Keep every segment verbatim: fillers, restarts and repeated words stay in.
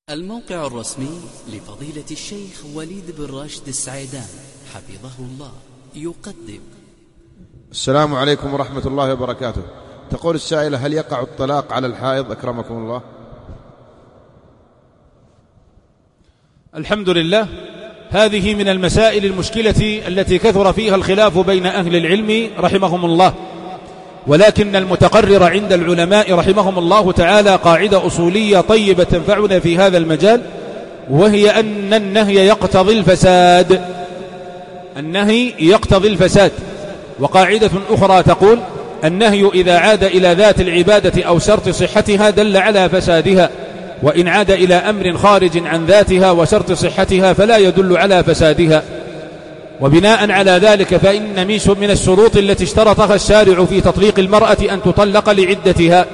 الموقع الرسمي لفضيلة الشيخ وليد بن راشد السعيدان حفظه الله يقدم. السلام عليكم ورحمة الله وبركاته. تقول السائلة: هل يقع الطلاق على الحائض أكرمكم الله؟ الحمد لله، هذه من المسائل المشكلة التي كثر فيها الخلاف بين أهل العلم رحمهم الله، ولكن المتقرر عند العلماء رحمهم الله تعالى قاعدة أصولية طيبة تنفعنا في هذا المجال، وهي أن النهي يقتضي الفساد. النهي يقتضي الفساد. وقاعدة أخرى تقول: النهي إذا عاد إلى ذات العبادة أو شرط صحتها دل على فسادها، وإن عاد إلى أمر خارج عن ذاتها وشرط صحتها فلا يدل على فسادها. وبناء على ذلك فإن من الشروط التي اشترطها الشارع في تطليق المرأة أن تطلق لعدتها.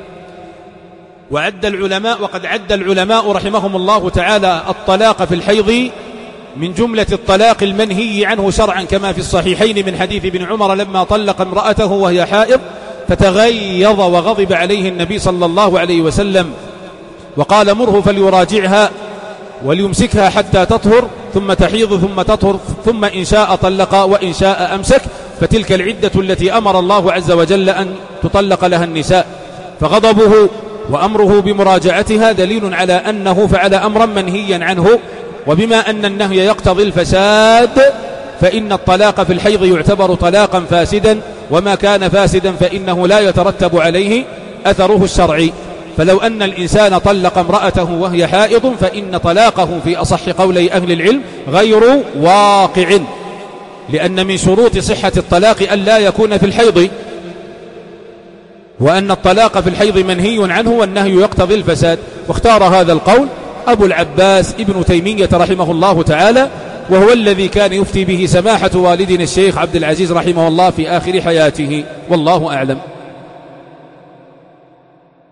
وعد العلماء وقد عد العلماء رحمهم الله تعالى الطلاق في الحيض من جملة الطلاق المنهي عنه شرعا، كما في الصحيحين من حديث ابن عمر لما طلق امرأته وهي حائض فتغيظ وغضب عليه النبي صلى الله عليه وسلم وقال: مره فليراجعها وليمسكها حتى تطهر ثم تحيض ثم تطهر ثم إن شاء طلق وإن شاء أمسك، فتلك العدة التي أمر الله عز وجل أن تطلق لها النساء. فغضبه وأمره بمراجعتها دليل على أنه فعل أمرا منهيا عنه. وبما أن النهي يقتضي الفساد فإن الطلاق في الحيض يعتبر طلاقا فاسدا، وما كان فاسدا فإنه لا يترتب عليه أثره الشرعي. فلو أن الإنسان طلق امرأته وهي حائض فإن طلاقه في أصح قولي أهل العلم غير واقع، لأن من شروط صحة الطلاق أن لا يكون في الحيض، وأن الطلاق في الحيض منهي عنه والنهي يقتضي الفساد. واختار هذا القول أبو العباس ابن تيمية رحمه الله تعالى، وهو الذي كان يفتي به سماحة والدنا الشيخ عبد العزيز رحمه الله في آخر حياته، والله أعلم.